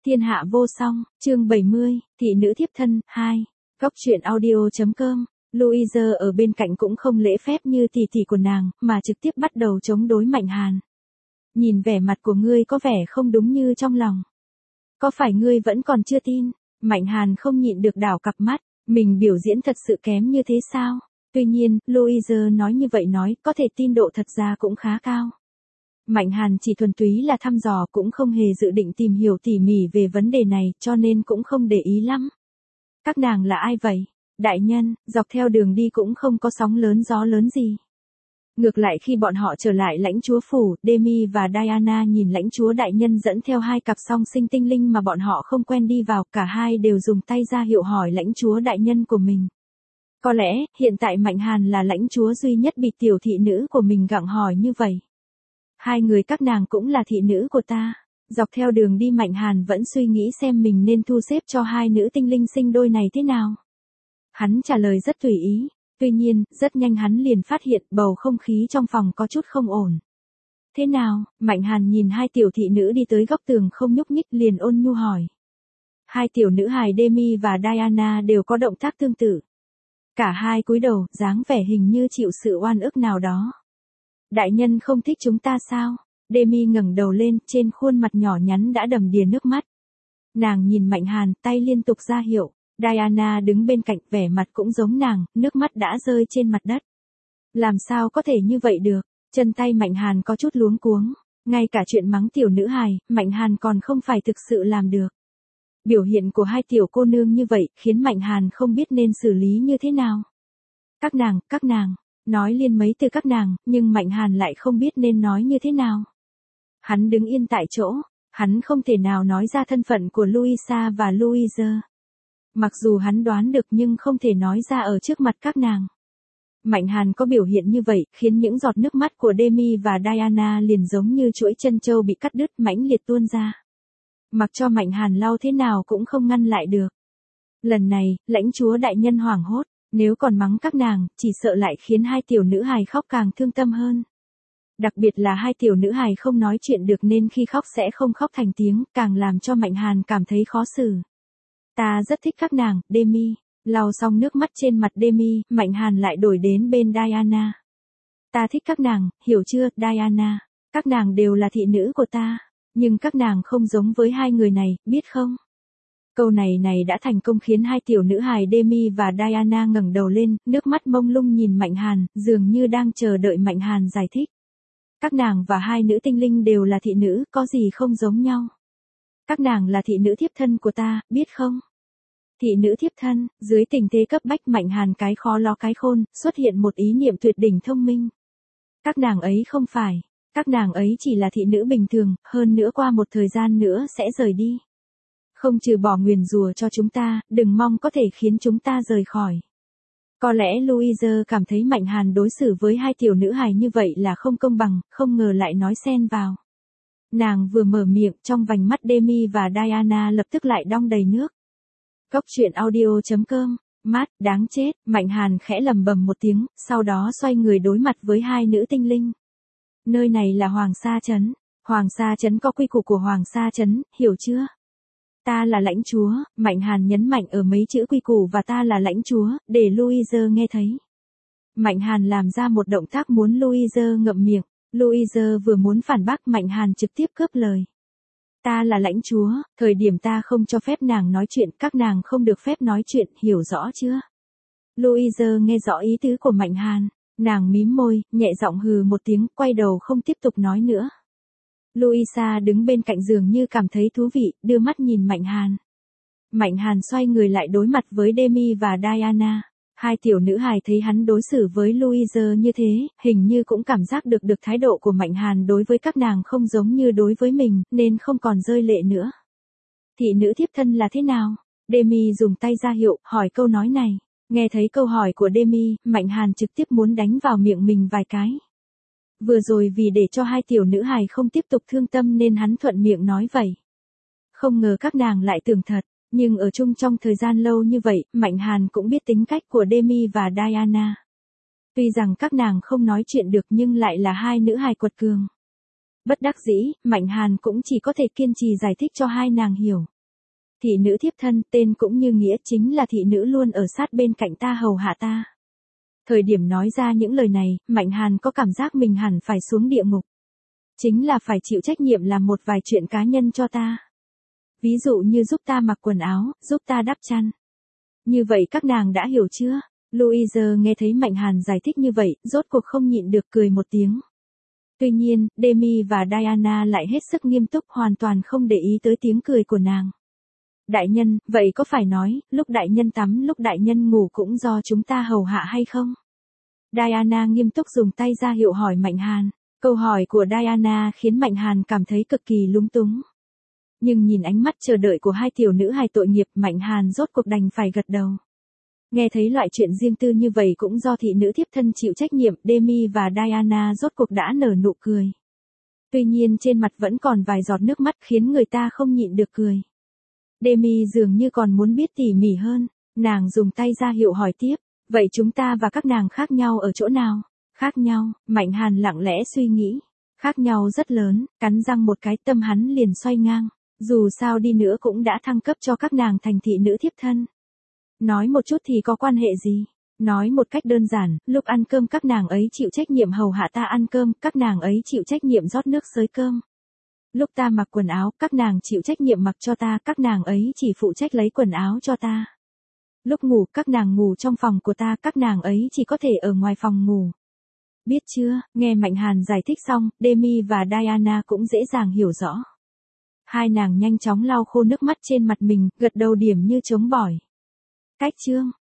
Thiên hạ vô song, chương 70, thị nữ thiếp thân, 2. Góc truyện audio.com. Louise ở bên cạnh cũng không lễ phép như tỷ tỷ của nàng, mà trực tiếp bắt đầu chống đối Mạnh Hàn. Nhìn vẻ mặt của ngươi có vẻ không đúng như trong lòng. Có phải ngươi vẫn còn chưa tin? Mạnh Hàn không nhịn được đảo cặp mắt, mình biểu diễn thật sự kém như thế sao? Tuy nhiên, Louise nói như vậy nói, có thể tin độ thật ra cũng khá cao. Mạnh Hàn chỉ thuần túy là thăm dò, cũng không hề dự định tìm hiểu tỉ mỉ về vấn đề này, cho nên cũng không để ý lắm. Các nàng là ai vậy? Đại nhân, dọc theo đường đi cũng không có sóng lớn gió lớn gì. Ngược lại khi bọn họ trở lại lãnh chúa phủ, Demi và Diana nhìn lãnh chúa đại nhân dẫn theo hai cặp song sinh tinh linh mà bọn họ không quen đi vào, cả hai đều dùng tay ra hiệu hỏi lãnh chúa đại nhân của mình. Có lẽ, hiện tại Mạnh Hàn là lãnh chúa duy nhất bị tiểu thị nữ của mình gặng hỏi như vậy. Hai người các nàng cũng là thị nữ của ta. Dọc theo đường đi Mạnh Hàn vẫn suy nghĩ xem mình nên thu xếp cho hai nữ tinh linh sinh đôi này thế nào. Hắn trả lời rất tùy ý. Tuy nhiên, rất nhanh hắn liền phát hiện bầu không khí trong phòng có chút không ổn. Thế nào? Mạnh Hàn nhìn hai tiểu thị nữ đi tới góc tường không nhúc nhích liền ôn nhu hỏi. Hai tiểu nữ hài Demi và Diana đều có động tác tương tự. Cả hai cúi đầu, dáng vẻ hình như chịu sự oan ức nào đó. Đại nhân không thích chúng ta sao? Demi ngẩng đầu lên, trên khuôn mặt nhỏ nhắn đã đầm đìa nước mắt. Nàng nhìn Mạnh Hàn, tay liên tục ra hiệu. Diana đứng bên cạnh, vẻ mặt cũng giống nàng, nước mắt đã rơi trên mặt đất. Làm sao có thể như vậy được? Chân tay Mạnh Hàn có chút luống cuống. Ngay cả chuyện mắng tiểu nữ hài, Mạnh Hàn còn không phải thực sự làm được. Biểu hiện của hai tiểu cô nương như vậy, khiến Mạnh Hàn không biết nên xử lý như thế nào. Các nàng, nói liên mấy từ các nàng, nhưng Mạnh Hàn lại không biết nên nói như thế nào. Hắn đứng yên tại chỗ, hắn không thể nào nói ra thân phận của Louisa và Louise. Mặc dù hắn đoán được nhưng không thể nói ra ở trước mặt các nàng. Mạnh Hàn có biểu hiện như vậy, khiến những giọt nước mắt của Demi và Diana liền giống như chuỗi chân châu bị cắt đứt mãnh liệt tuôn ra. Mặc cho Mạnh Hàn lau thế nào cũng không ngăn lại được. Lần này, lãnh chúa đại nhân hoảng hốt, nếu còn mắng các nàng, chỉ sợ lại khiến hai tiểu nữ hài khóc càng thương tâm hơn. Đặc biệt là hai tiểu nữ hài không nói chuyện được nên khi khóc sẽ không khóc thành tiếng, càng làm cho Mạnh Hàn cảm thấy khó xử. Ta rất thích các nàng, Demi. Lau xong nước mắt trên mặt Demi, Mạnh Hàn lại đổi đến bên Diana. Ta thích các nàng, hiểu chưa, Diana? Các nàng đều là thị nữ của ta. Nhưng các nàng không giống với hai người này, biết không? Câu này đã thành công khiến hai tiểu nữ hài Demi và Diana ngẩng đầu lên, nước mắt mông lung nhìn Mạnh Hàn, dường như đang chờ đợi Mạnh Hàn giải thích. Các nàng và hai nữ tinh linh đều là thị nữ, có gì không giống nhau? Các nàng là thị nữ thiếp thân của ta, biết không? Thị nữ thiếp thân, dưới tình thế cấp bách Mạnh Hàn cái khó lo cái khôn, xuất hiện một ý niệm tuyệt đỉnh thông minh. Các nàng ấy không phải, các nàng ấy chỉ là thị nữ bình thường, hơn nữa qua một thời gian nữa sẽ rời đi. Không trừ bỏ nguyền rủa cho chúng ta, đừng mong có thể khiến chúng ta rời khỏi. Có lẽ Louise cảm thấy Mạnh Hàn đối xử với hai tiểu nữ hài như vậy là không công bằng, không ngờ lại nói xen vào. Nàng vừa mở miệng, trong vành mắt Demi và Diana lập tức lại đong đầy nước. Góc truyện audio.com. Mát, đáng chết, Mạnh Hàn khẽ lầm bầm một tiếng, sau đó xoay người đối mặt với hai nữ tinh linh. Nơi này là Hoàng Sa Trấn. Hoàng Sa Trấn có quy củ của Hoàng Sa Trấn, hiểu chưa? Ta là lãnh chúa, Mạnh Hàn nhấn mạnh ở mấy chữ quy củ và ta là lãnh chúa, để Louise nghe thấy. Mạnh Hàn làm ra một động tác muốn Louise ngậm miệng. Louise vừa muốn phản bác, Mạnh Hàn trực tiếp cướp lời. Ta là lãnh chúa, thời điểm ta không cho phép nàng nói chuyện, các nàng không được phép nói chuyện, hiểu rõ chưa? Louise nghe rõ ý tứ của Mạnh Hàn, nàng mím môi, nhẹ giọng hừ một tiếng, quay đầu không tiếp tục nói nữa. Louisa đứng bên cạnh giường như cảm thấy thú vị, đưa mắt nhìn Mạnh Hàn. Mạnh Hàn xoay người lại đối mặt với Demi và Diana. Hai tiểu nữ hài thấy hắn đối xử với Louise như thế, hình như cũng cảm giác được thái độ của Mạnh Hàn đối với các nàng không giống như đối với mình, nên không còn rơi lệ nữa. Thị nữ thiếp thân là thế nào? Demi dùng tay ra hiệu, hỏi câu nói này. Nghe thấy câu hỏi của Demi, Mạnh Hàn trực tiếp muốn đánh vào miệng mình vài cái. Vừa rồi vì để cho hai tiểu nữ hài không tiếp tục thương tâm nên hắn thuận miệng nói vậy. Không ngờ các nàng lại tưởng thật. Nhưng ở chung trong thời gian lâu như vậy, Mạnh Hàn cũng biết tính cách của Demi và Diana. Tuy rằng các nàng không nói chuyện được nhưng lại là hai nữ hài quật cường. Bất đắc dĩ, Mạnh Hàn cũng chỉ có thể kiên trì giải thích cho hai nàng hiểu. Thị nữ thiếp thân, tên cũng như nghĩa, chính là thị nữ luôn ở sát bên cạnh ta hầu hạ ta. Thời điểm nói ra những lời này, Mạnh Hàn có cảm giác mình hẳn phải xuống địa ngục. Chính là phải chịu trách nhiệm làm một vài chuyện cá nhân cho ta. Ví dụ như giúp ta mặc quần áo, giúp ta đắp chăn. Như vậy các nàng đã hiểu chưa? Louise nghe thấy Mạnh Hàn giải thích như vậy, rốt cuộc không nhịn được cười một tiếng. Tuy nhiên, Demi và Diana lại hết sức nghiêm túc, hoàn toàn không để ý tới tiếng cười của nàng. Đại nhân, vậy có phải nói, lúc đại nhân tắm lúc đại nhân ngủ cũng do chúng ta hầu hạ hay không? Diana nghiêm túc dùng tay ra hiệu hỏi Mạnh Hàn. Câu hỏi của Diana khiến Mạnh Hàn cảm thấy cực kỳ lúng túng. Nhưng nhìn ánh mắt chờ đợi của hai tiểu nữ hài tội nghiệp, Mạnh Hàn rốt cuộc đành phải gật đầu. Nghe thấy loại chuyện riêng tư như vậy cũng do thị nữ thiếp thân chịu trách nhiệm, Demi và Diana rốt cuộc đã nở nụ cười. Tuy nhiên trên mặt vẫn còn vài giọt nước mắt khiến người ta không nhịn được cười. Demi dường như còn muốn biết tỉ mỉ hơn, nàng dùng tay ra hiệu hỏi tiếp, vậy chúng ta và các nàng khác nhau ở chỗ nào? Khác nhau, Mạnh Hàn lặng lẽ suy nghĩ. Khác nhau rất lớn, cắn răng một cái tâm hắn liền xoay ngang. Dù sao đi nữa cũng đã thăng cấp cho các nàng thành thị nữ thiếp thân. Nói một chút thì có quan hệ gì? Nói một cách đơn giản, lúc ăn cơm các nàng ấy chịu trách nhiệm hầu hạ ta ăn cơm, các nàng ấy chịu trách nhiệm rót nước xới cơm. Lúc ta mặc quần áo, các nàng chịu trách nhiệm mặc cho ta, các nàng ấy chỉ phụ trách lấy quần áo cho ta. Lúc ngủ, các nàng ngủ trong phòng của ta, các nàng ấy chỉ có thể ở ngoài phòng ngủ. Biết chưa? Nghe Mạnh Hàn giải thích xong, Demi và Diana cũng dễ dàng hiểu rõ. Hai nàng nhanh chóng lau khô nước mắt trên mặt mình, gật đầu điểm như trống bỏi. Cách chương